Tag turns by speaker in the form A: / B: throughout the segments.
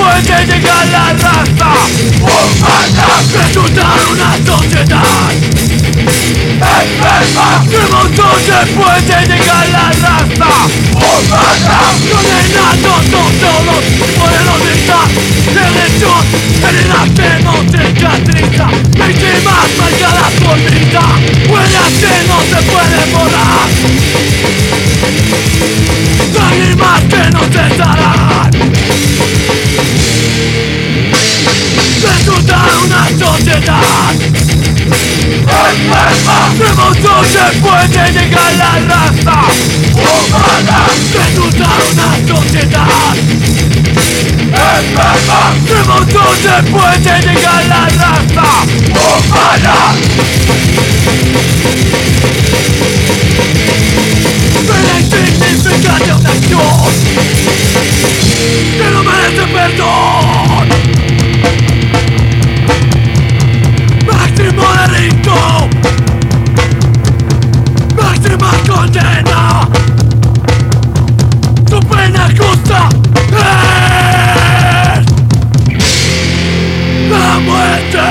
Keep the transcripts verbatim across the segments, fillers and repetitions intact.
A: puede llegar la raza humana, resultar una sociedad enferma. De montón se puede llegar la raza humana. Condenados son todos por el olvidar. Religión, heridas que no cicatriza. Víctimas marcadas por vida, huellas que no se pueden borrar. Lágrimas que no cesarán. Resulta una sociedad enferma. De montón se puede llegar la raza humana. Resulta una sociedad enferma. De montón se puede llegar la raza humana. Pero insignificante una acción que no merece perdón. Máximo delito, máxima condena. Tu pena justa es la muerte.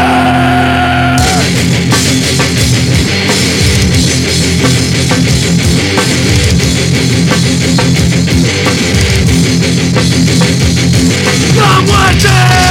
A: La muerte.